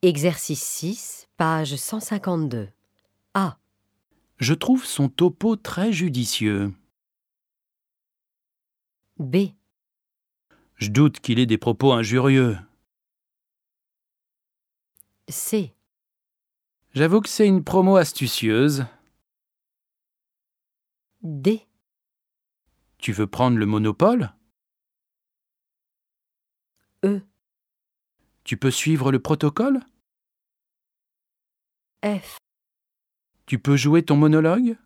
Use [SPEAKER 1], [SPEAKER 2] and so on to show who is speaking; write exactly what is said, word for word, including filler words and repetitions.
[SPEAKER 1] Exercice six, page cent cinquante-deux. A.
[SPEAKER 2] Je trouve son topo très judicieux.
[SPEAKER 1] B.
[SPEAKER 2] Je doute qu'il ait des propos injurieux.
[SPEAKER 1] C.
[SPEAKER 2] J'avoue que c'est une promo astucieuse.
[SPEAKER 1] D.
[SPEAKER 2] Tu veux prendre le monopole?
[SPEAKER 1] E.
[SPEAKER 2] Tu peux suivre le protocole?
[SPEAKER 1] F.
[SPEAKER 2] Tu peux jouer ton monologue?